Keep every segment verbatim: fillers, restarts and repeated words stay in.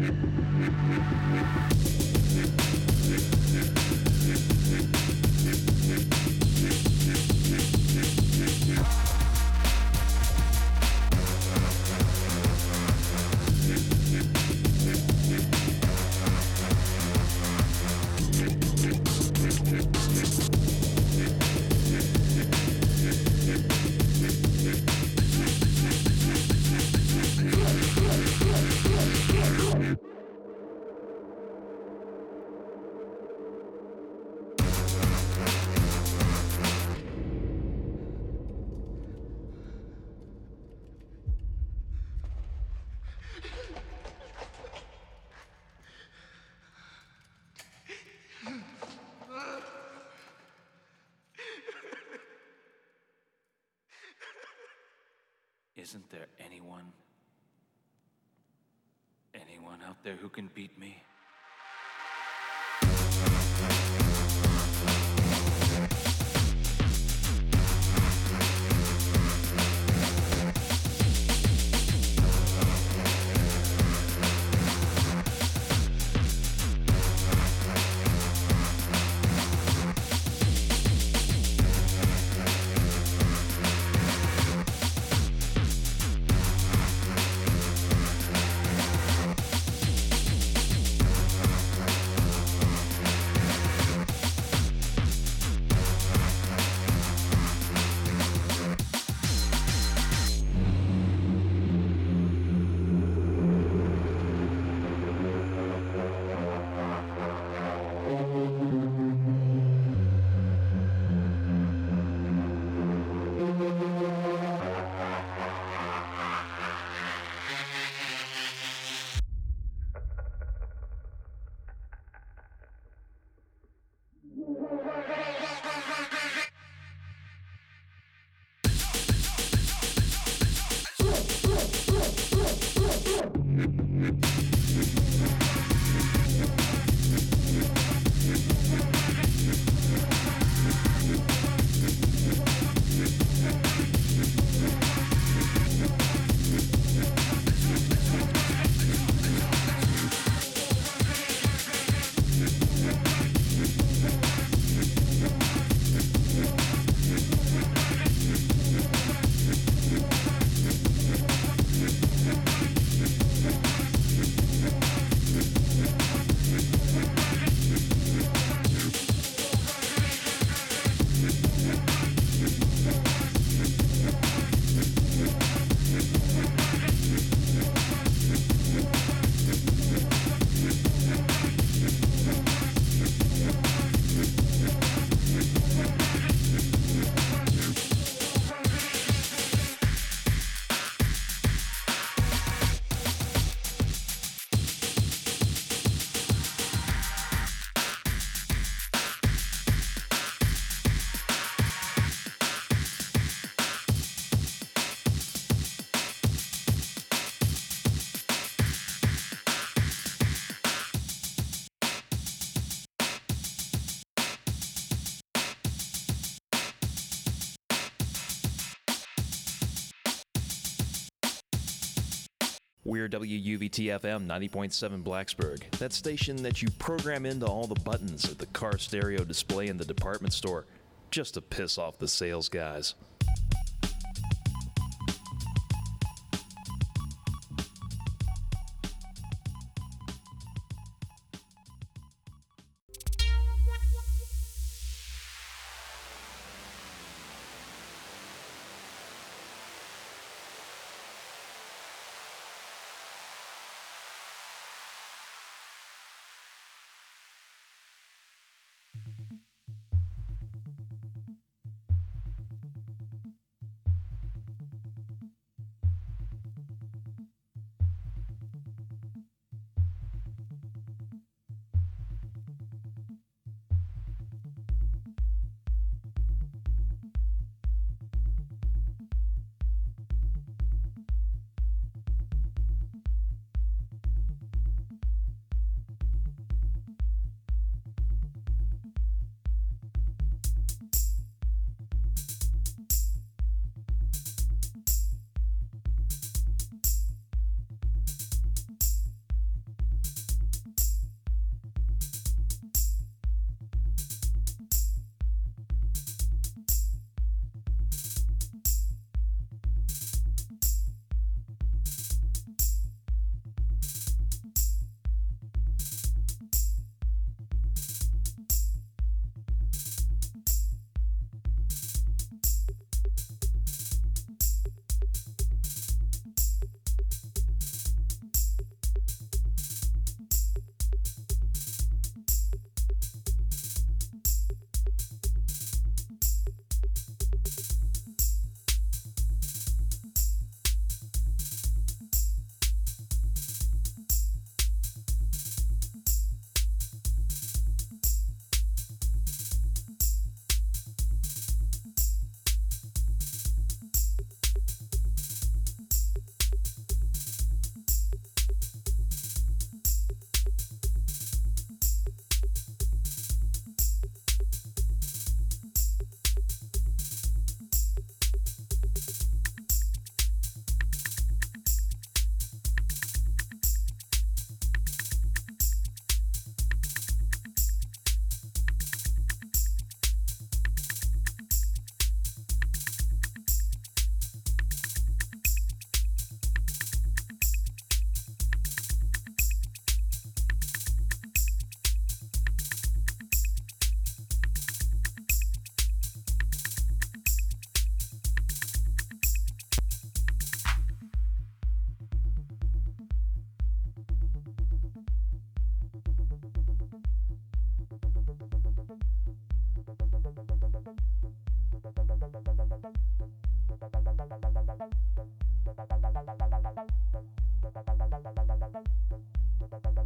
Isn't there anyone, anyone out there who can beat me? We're W U V T F M ninety point seven Blacksburg, that station that you program into all the buttons at the car stereo display in the department store, just to piss off the sales guys.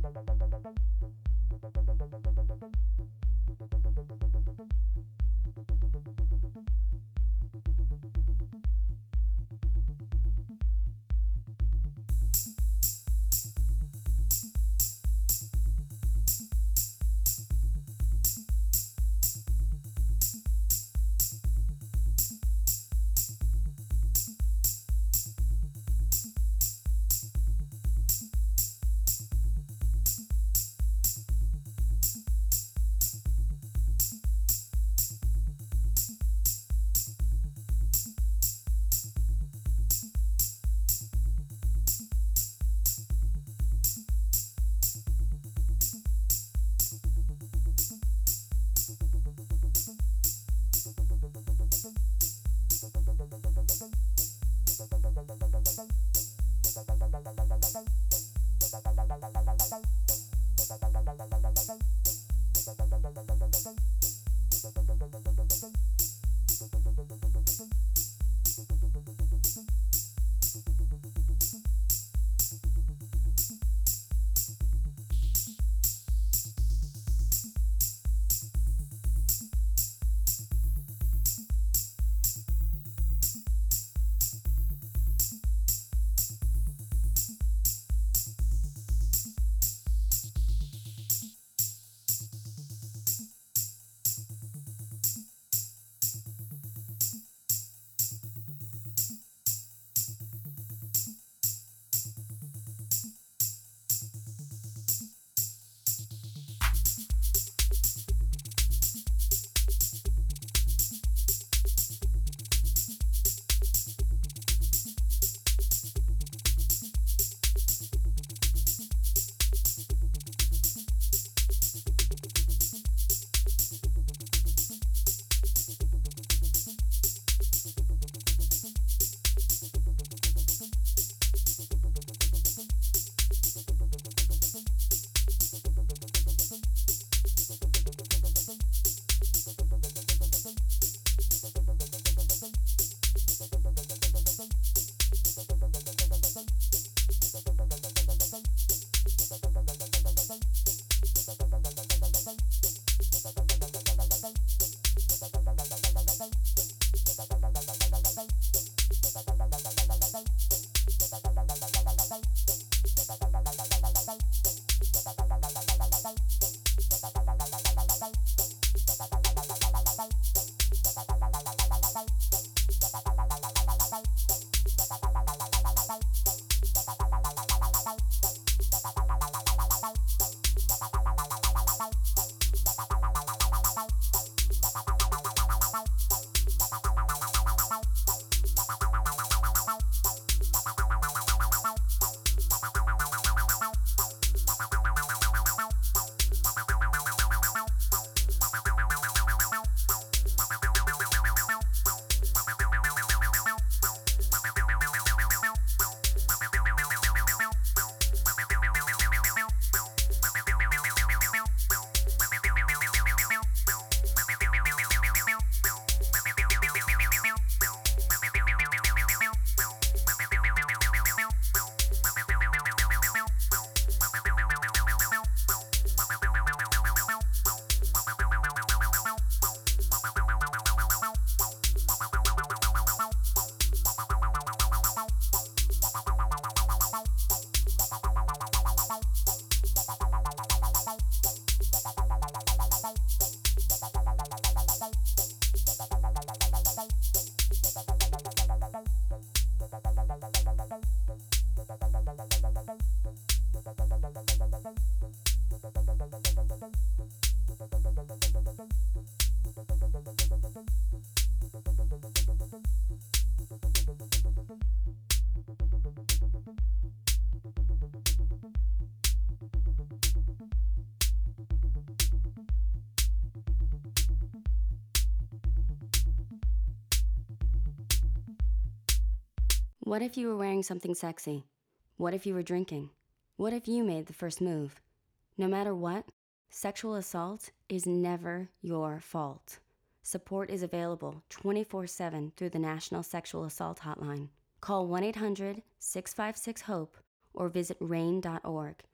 What if you were wearing something sexy? What if you were drinking? What if you made the first move? No matter what, sexual assault is never your fault. Support is available twenty-four seven through the National Sexual Assault Hotline. Call one eight hundred six five six HOPE or visit rain dot org.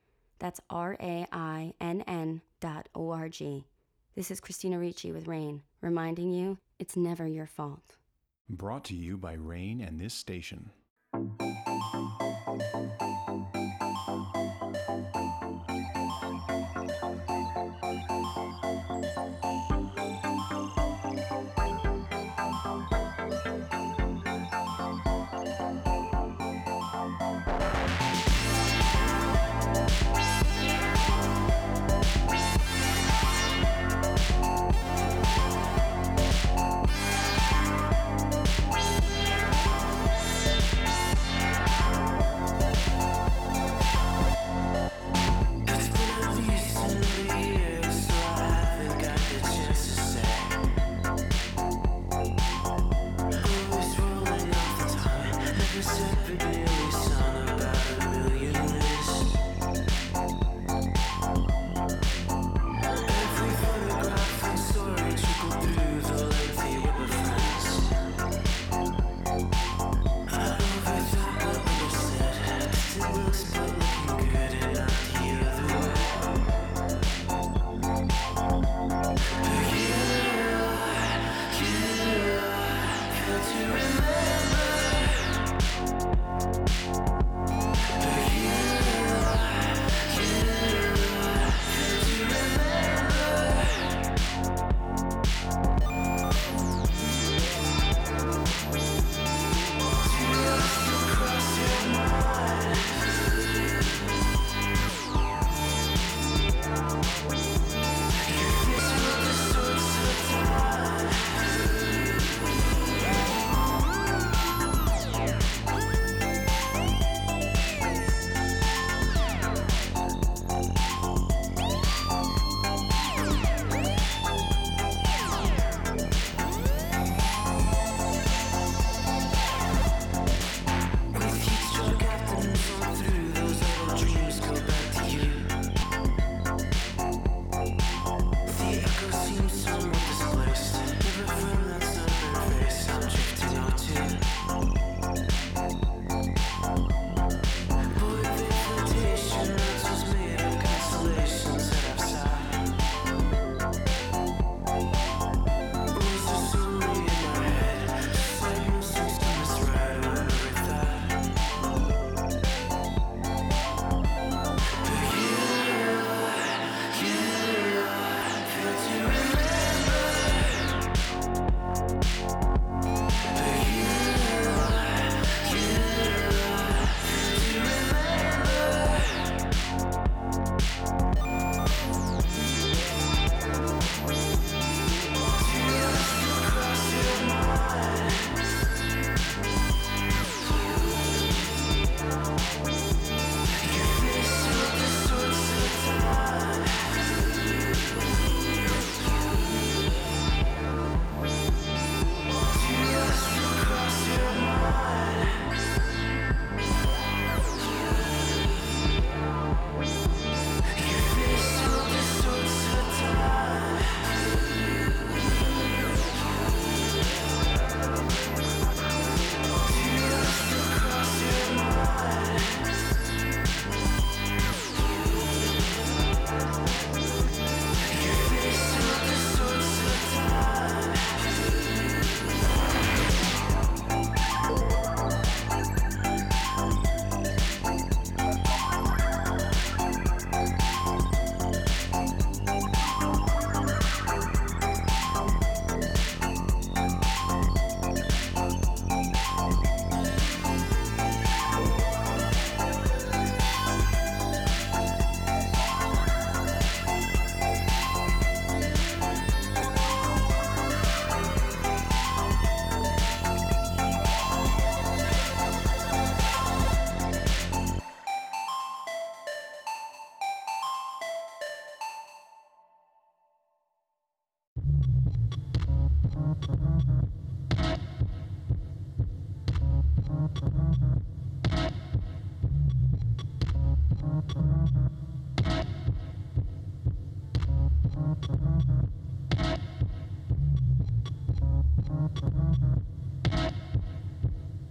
That's R A I N N dot O R G. This is Christina Ricci with RAIN, reminding you it's never your fault. Brought to you by RAIN and this station.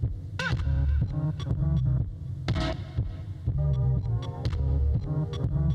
Thank you.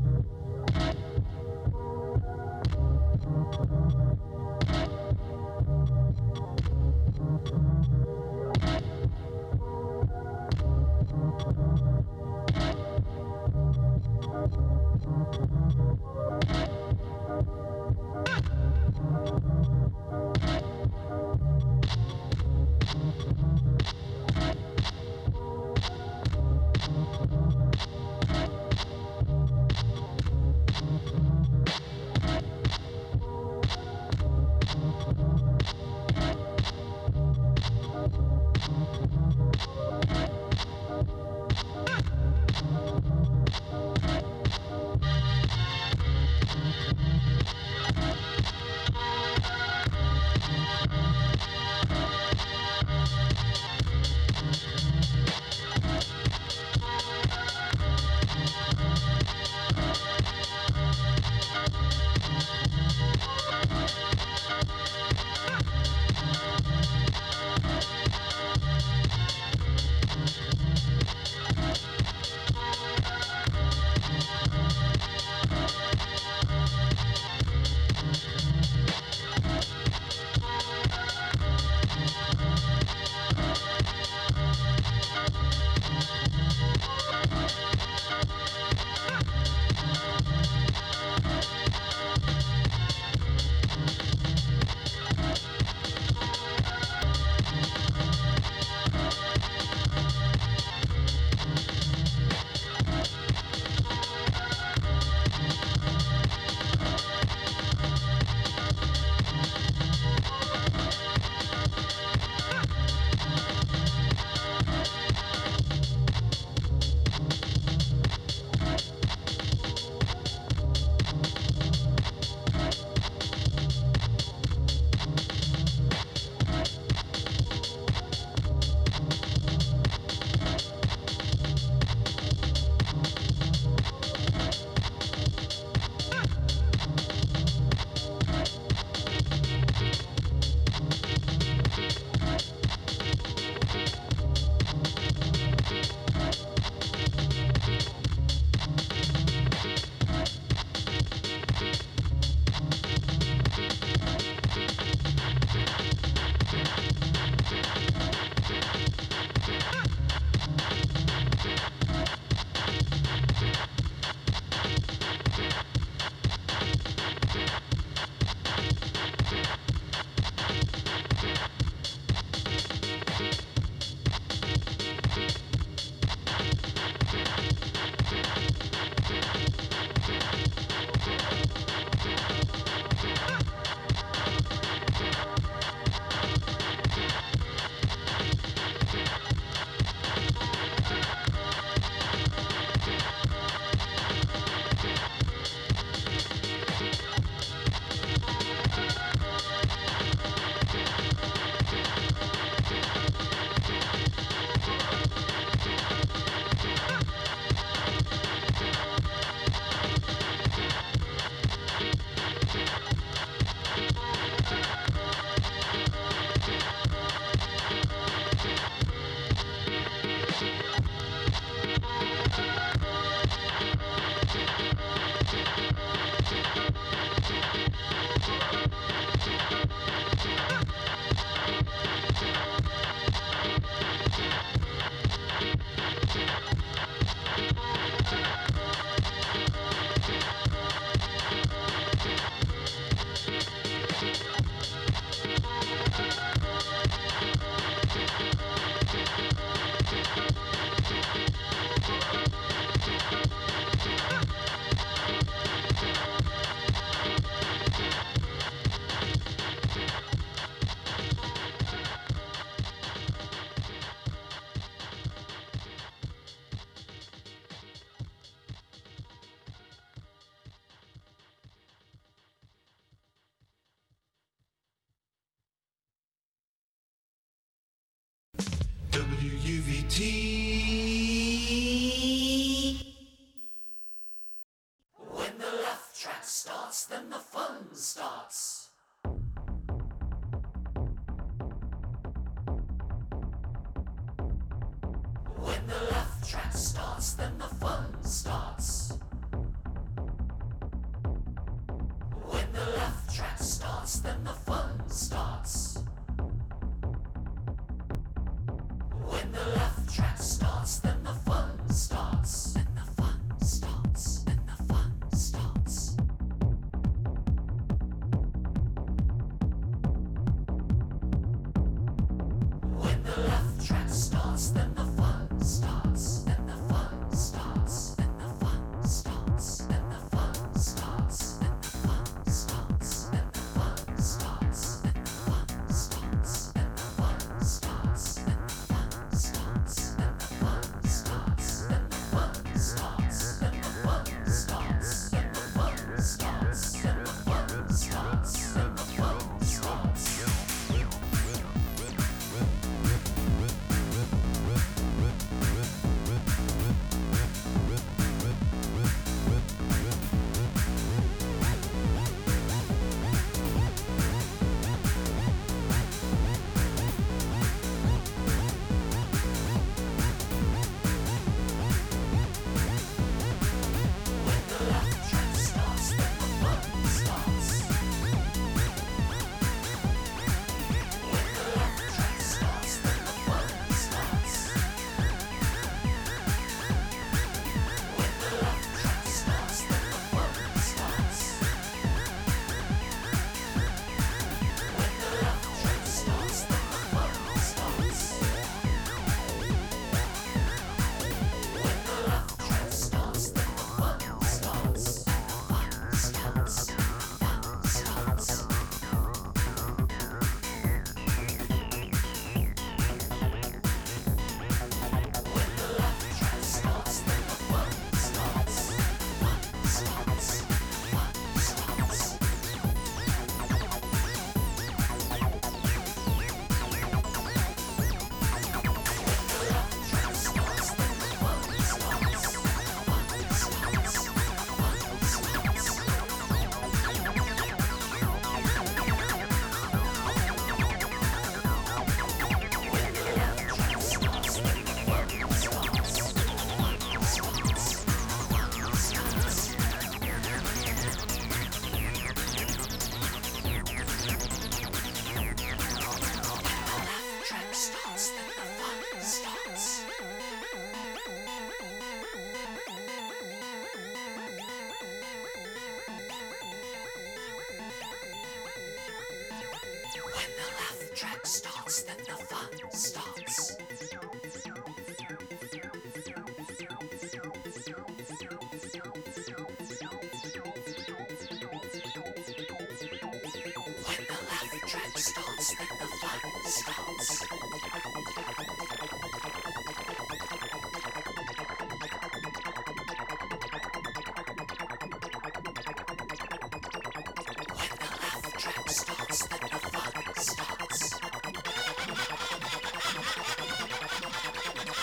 starts, then the fun starts. When the left track starts, then the fun starts. When the left track starts, then the fun starts. When the left track starts, then the fun starts. Then the fun starts. Then the fun starts. When the left track starts, then the fun starts. Then the fun starts. Then the fun starts. Then the fun starts. Then the fun starts. Then the fun starts. Then the fun starts. Then the fun starts. Then the fun starts. Then the fun starts. Then the fun starts. Then the fun starts. Then the fun starts. Then the fun starts. Then the fun starts. When the left track starts, then the fun starts. When the left track starts, then the fun starts. When the left track starts, then the fun starts. When the left track starts, then the fun starts. When the left track starts, then the fun starts. Fun starts. Fun starts. When the left track starts, then the fun starts. Fun starts. Fun starts. When the left track starts, then the fun starts. Fun starts. Fun starts. When the left track starts, then the fun starts. Fun starts. Fun starts. Left track starts, then the fun starts. When the left track starts, then the fun starts. When the left track starts, then the fun starts. When the left track starts, then the fun starts.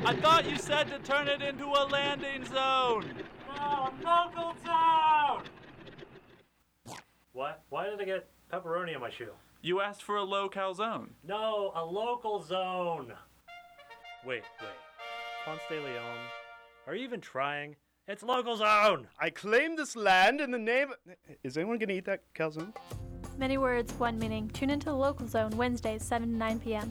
I thought you said to turn it into a landing zone. No, local zone! What? Why did I get pepperoni on my shoe? You asked for a low-cal zone. No, a local zone. Wait, wait. Ponce de Leon, are you even trying? It's local zone! I claim this land in the name of... Is anyone gonna eat that calzone? Many words, one meaning. Tune into the Local Zone Wednesdays, seven to nine p.m.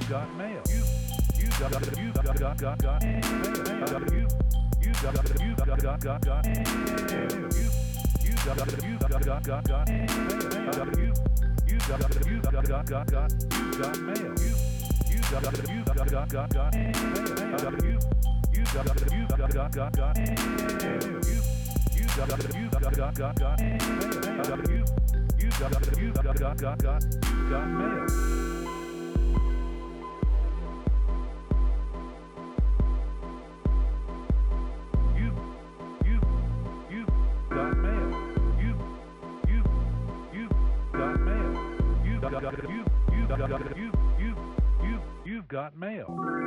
got mail. You you got you got got got got mail. You you got you got got got got mail. You you got you got got got got mail. You you got you got got got got you got mail. You you got you got got got got mail. You you got you got got got got mail. You you got you got got got got mail. You you got you got got got got got mail. You, you, got, you, you, you, you've got mail.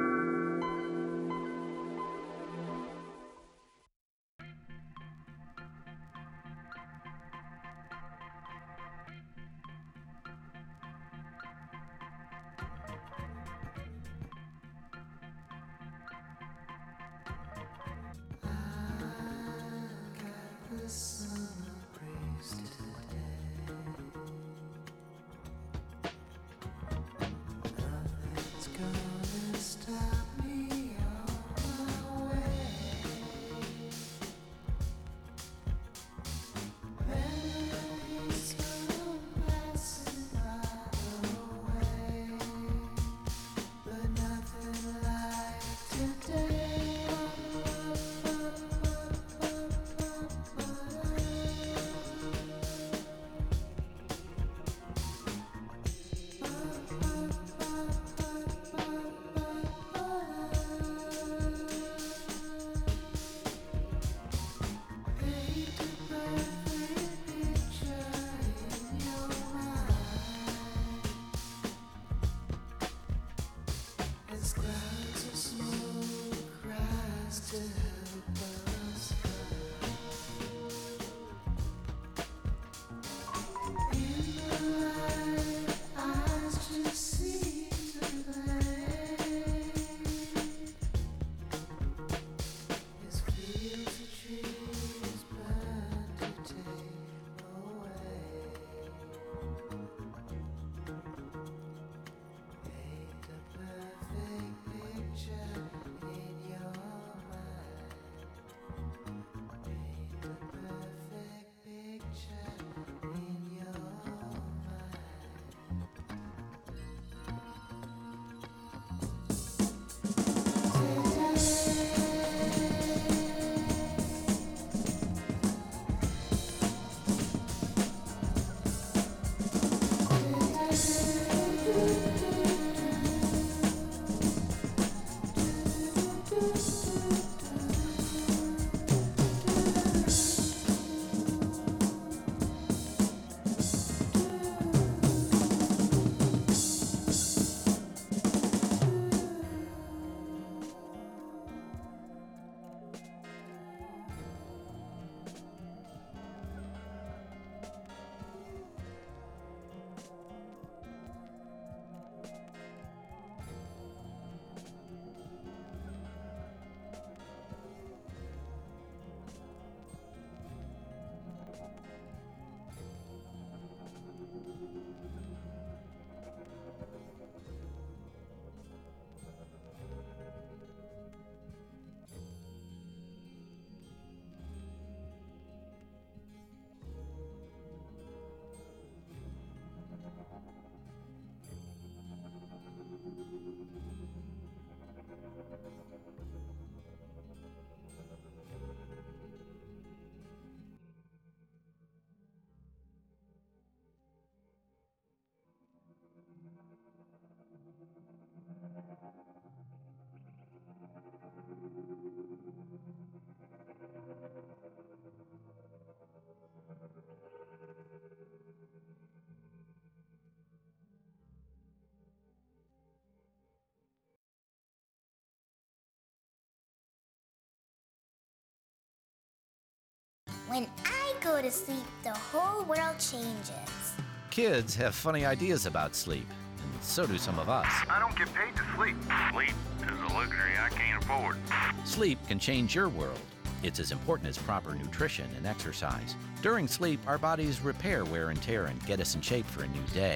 When I go to sleep, the whole world changes. Kids have funny ideas about sleep, and so do some of us. I don't get paid to sleep. Sleep is a luxury I can't afford. Sleep can change your world. It's as important as proper nutrition and exercise. During sleep, our bodies repair wear and tear and get us in shape for a new day.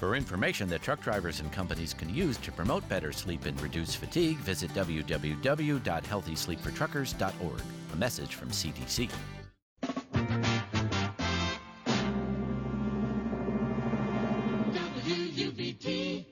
For information that truck drivers and companies can use to promote better sleep and reduce fatigue, visit w w w dot healthy sleep for truckers dot org. A message from C D C. W U B T.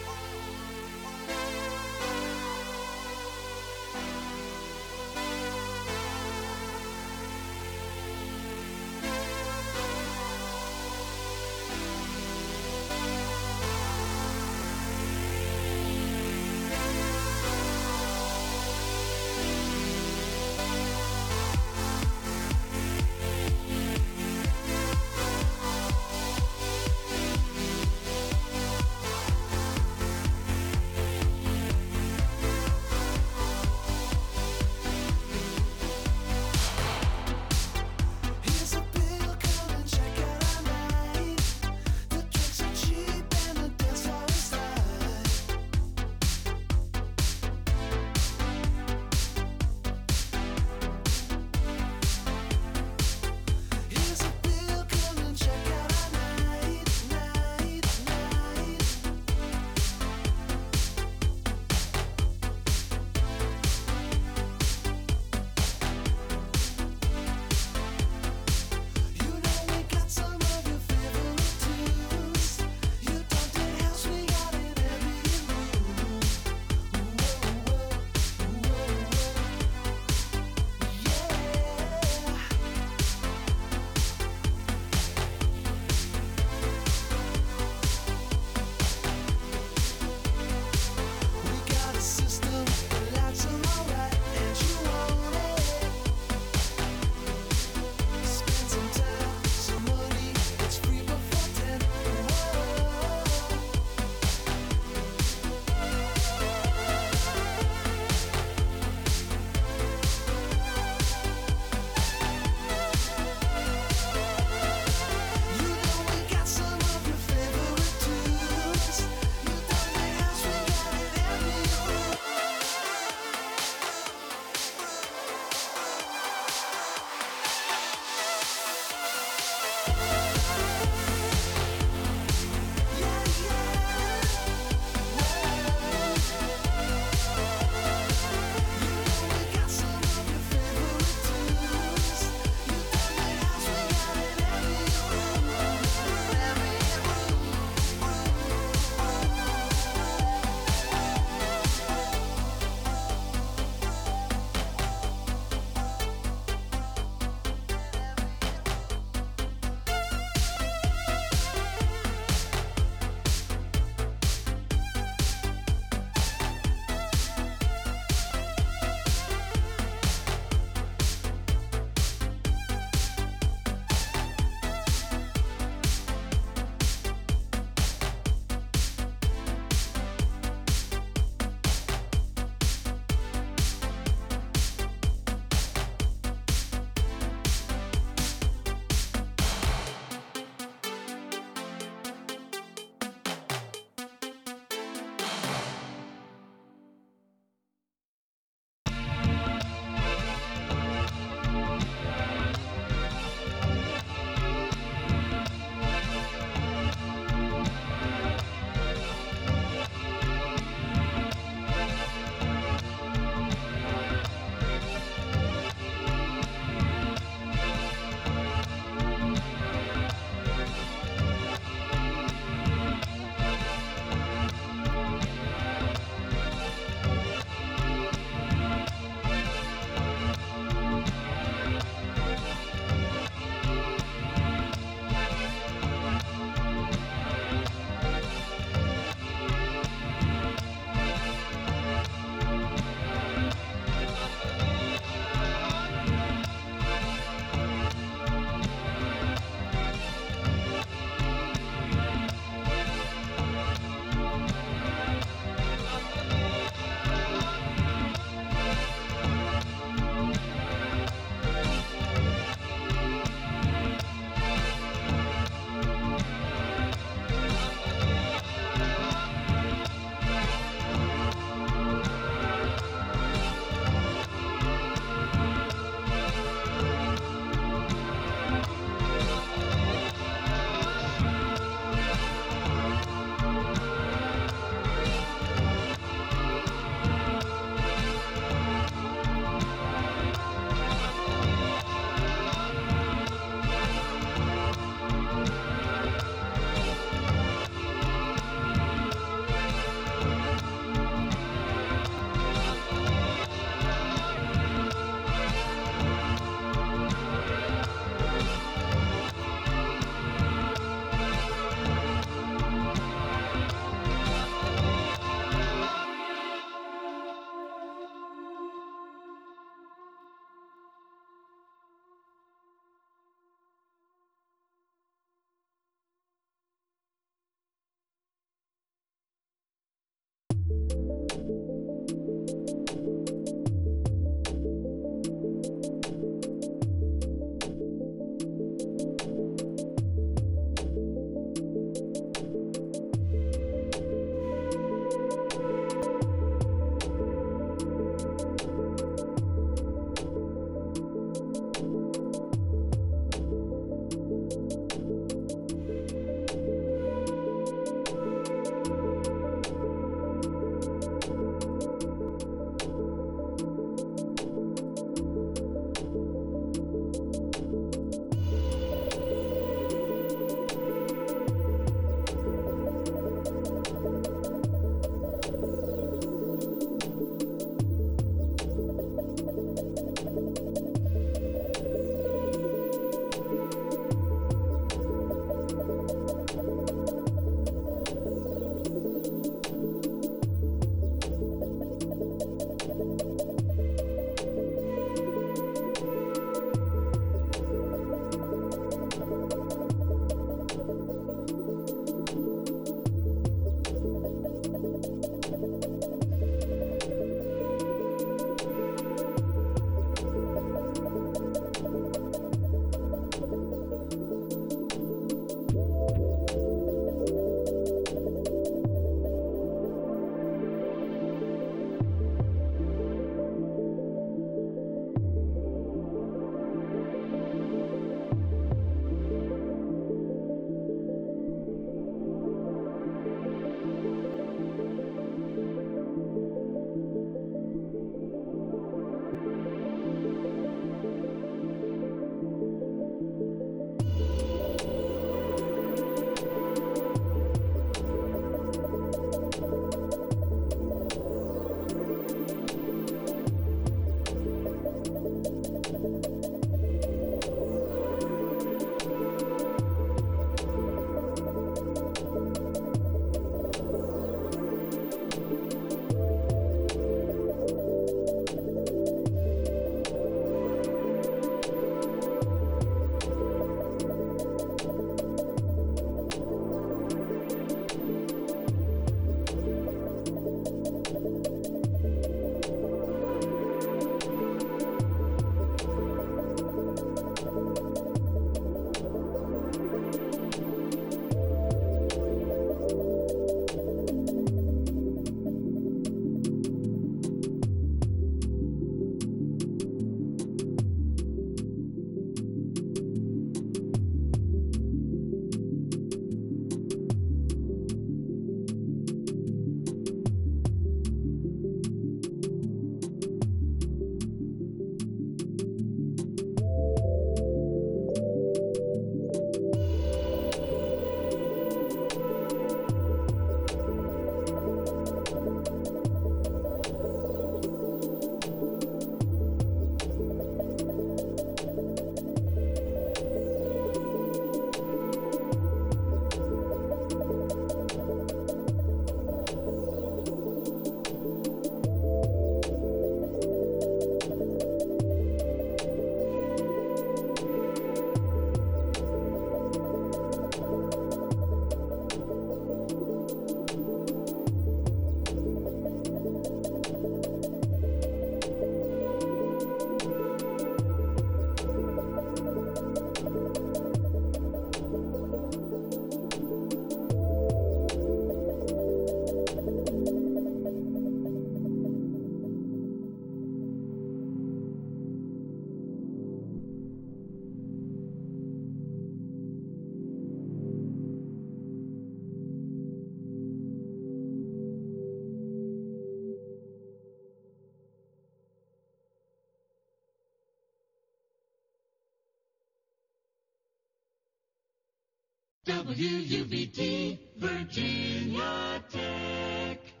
W U V T, Virginia Tech.